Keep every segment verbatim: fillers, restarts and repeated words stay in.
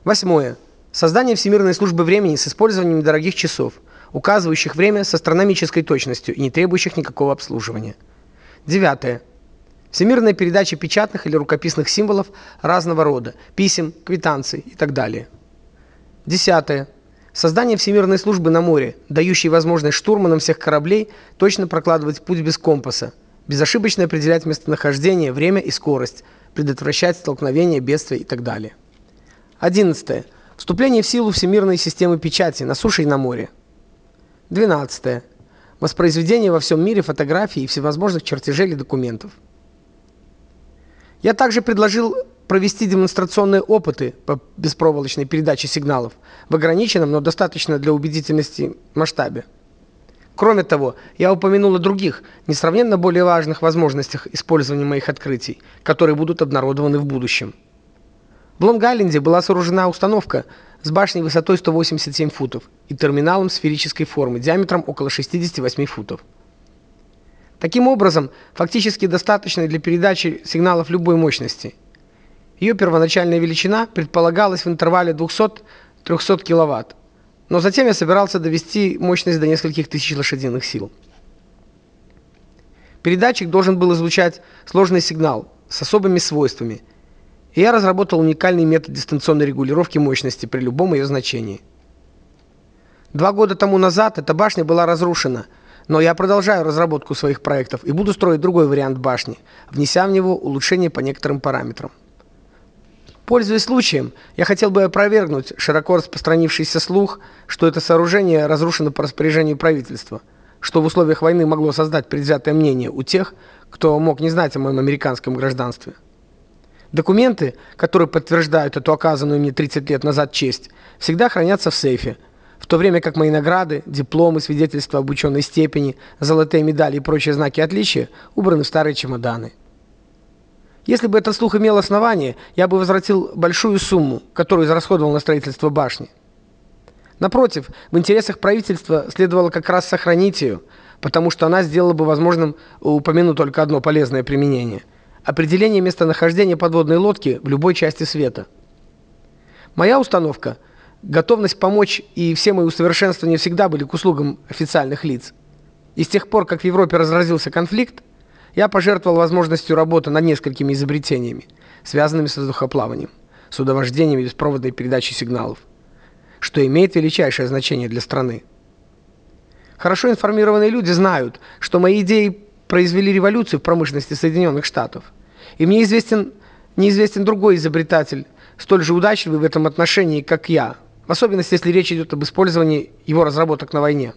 Восьмое. Создание всемирной службы времени с использованием дорогих часов, указывающих время с астрономической точностью и не требующих никакого обслуживания. Девятое. Всемирная передача печатных или рукописных символов разного рода, писем, квитанций и так далее. Десятое. Создание всемирной службы на море, дающей возможность штурманам всех кораблей точно прокладывать путь без компаса, безошибочно определять местонахождение, время и скорость, предотвращать столкновения, бедствия и так далее. Одиннадцатое. Вступление в силу всемирной системы печати на суше и на море. Двенадцатое. Воспроизведение во всем мире фотографий и всевозможных чертежей или документов. Я также предложил провести демонстрационные опыты по беспроволочной передаче сигналов в ограниченном, но достаточно для убедительности масштабе. Кроме того, я упомянул о других, несравненно более важных возможностях использования моих открытий, которые будут обнародованы в будущем. В Лонг-Айленде была сооружена установка с башней высотой сто восемьдесят семь футов и терминалом сферической формы диаметром около шестидесяти восьми футов. Таким образом, фактически достаточной для передачи сигналов любой мощности. Ее первоначальная величина предполагалась в интервале двухсот-трехсот киловатт, но затем я собирался довести мощность до нескольких тысяч лошадиных сил. Передатчик должен был излучать сложный сигнал с особыми свойствами, и я разработал уникальный метод дистанционной регулировки мощности при любом ее значении. Два года тому назад эта башня была разрушена, но я продолжаю разработку своих проектов и буду строить другой вариант башни, внеся в него улучшения по некоторым параметрам. Пользуясь случаем, я хотел бы опровергнуть широко распространившийся слух, что это сооружение разрушено по распоряжению правительства, что в условиях войны могло создать предвзятое мнение у тех, кто мог не знать о моем американском гражданстве. Документы, которые подтверждают эту оказанную мне тридцать лет назад честь, всегда хранятся в сейфе, в то время как мои награды, дипломы, свидетельства об ученой степени, золотые медали и прочие знаки отличия убраны в старые чемоданы. Если бы этот слух имел основание, я бы возвратил большую сумму, которую израсходовал на строительство башни. Напротив, в интересах правительства следовало как раз сохранить ее, потому что она сделала бы возможным упомянуть только одно полезное применение – определение местонахождения подводной лодки в любой части света. Моя установка – готовность помочь и все мои усовершенствования всегда были к услугам официальных лиц. И с тех пор, как в Европе разразился конфликт, я пожертвовал возможностью работы над несколькими изобретениями, связанными с воздухоплаванием, судовождением и беспроводной передачей сигналов, что имеет величайшее значение для страны. Хорошо информированные люди знают, что мои идеи произвели революцию в промышленности Соединенных Штатов. И мне известен неизвестен другой изобретатель, столь же удачливый в этом отношении, как я, в особенности, если речь идет об использовании его разработок на войне.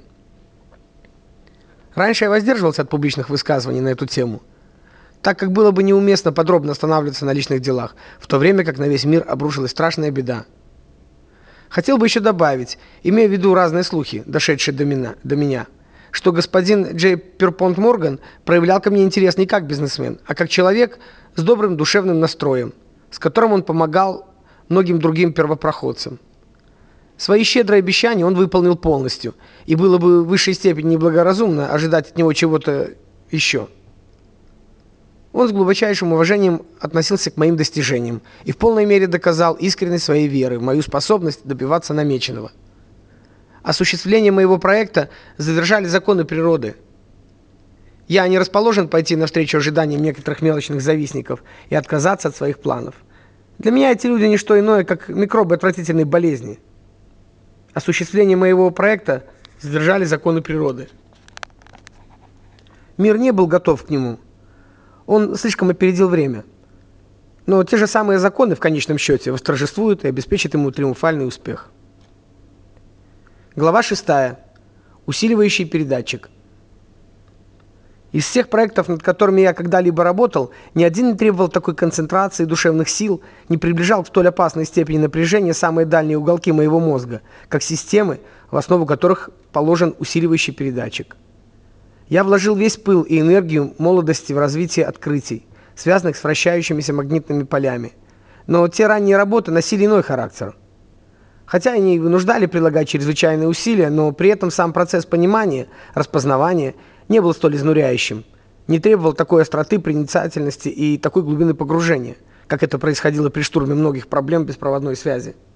Раньше я воздерживался от публичных высказываний на эту тему, так как было бы неуместно подробно останавливаться на личных делах, в то время как на весь мир обрушилась страшная беда. Хотел бы еще добавить, имея в виду разные слухи, дошедшие до меня, до меня, что господин Джей Перпонт Морган проявлял ко мне интерес не как бизнесмен, а как человек с добрым душевным настроем, с которым он помогал многим другим первопроходцам. Свои щедрые обещания он выполнил полностью, и было бы в высшей степени неблагоразумно ожидать от него чего-то еще. Он с глубочайшим уважением относился к моим достижениям и в полной мере доказал искренность своей веры в мою способность добиваться намеченного. Осуществление моего проекта задержали законы природы. Я не расположен пойти навстречу ожиданиям некоторых мелочных завистников и отказаться от своих планов. Для меня эти люди не что иное, как микробы отвратительной болезни. Осуществление моего проекта задержали законы природы. Мир не был готов к нему. Он слишком опередил время. Но те же самые законы в конечном счете восторжествуют и обеспечат ему триумфальный успех. Глава шестая. Усиливающий передатчик. Из всех проектов, над которыми я когда-либо работал, ни один не требовал такой концентрации душевных сил, не приближал к столь опасной степени напряжения самые дальние уголки моего мозга, как системы, в основу которых положен усиливающий передатчик. Я вложил весь пыл и энергию молодости в развитие открытий, связанных с вращающимися магнитными полями. Но те ранние работы носили иной характер. Хотя они вынуждали прилагать чрезвычайные усилия, но при этом сам процесс понимания, распознавания не был столь изнуряющим, не требовал такой остроты, проницательности и такой глубины погружения, как это происходило при штурме многих проблем беспроводной связи.